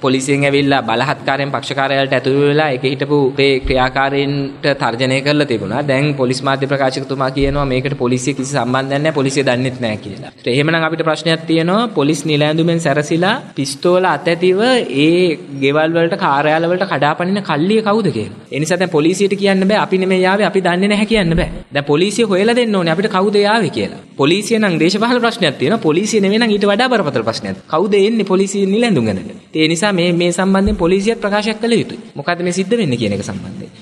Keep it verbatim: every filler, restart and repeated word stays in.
පොලිසියෙන් ඇවිල්ලා බලහත්කාරයෙන් පක්ෂකාරයාලට ඇතුළු වෙලා ඒක හිටපු ඒ ක්‍රියාකාරීන්ට තර්ජනය කරලා තිබුණා. දැන් පොලිස් මාධ්‍ය ප්‍රකාශකතුමා කියනවා මේකට පොලිසිය කිසි සම්බන්ධයක් නැහැ, පොලිසිය දන්නෙත් නැහැ කියලා. ඒත් එහෙමනම් අපිට ප්‍රශ්නයක් තියෙනවා පොලිස් නිල ඇඳුමෙන් සැරසිලා පිස්තෝල අතැතිව ඒ ගෙවල් වලට කාර්යාල වලට කඩාපනින කල්ලිය කවුද කියලා. ඒ නිසා දැන් පොලිසියට කියන්න බෑ අපි නෙමෙයි ආවේ, අපි දන්නේ නැහැ කියන්න බෑ. දැන් පොලිසිය හොයලා දෙන්න ඕනේ අපිට කවුද ආවේ කියලා. පොලිසිය නම් දේශපාලන ප්‍රශ්නයක් තියෙනවා, පොලිසිය නෙමෙයි නම් ඊට වඩා බරපතල ප්‍රශ්නයක්. කවුද එන්නේ පොලිසිය නිල ඇඳුම් ගන්නද? ඒ නිසා මේ මේ සම්බන්ධයෙන් පොලිසියත් ප්‍රකාශයක් කළ යුතුයි. මොකද්ද මේ සිද්ධ වෙන්නේ කියන එක සම්බන්ධයෙන්.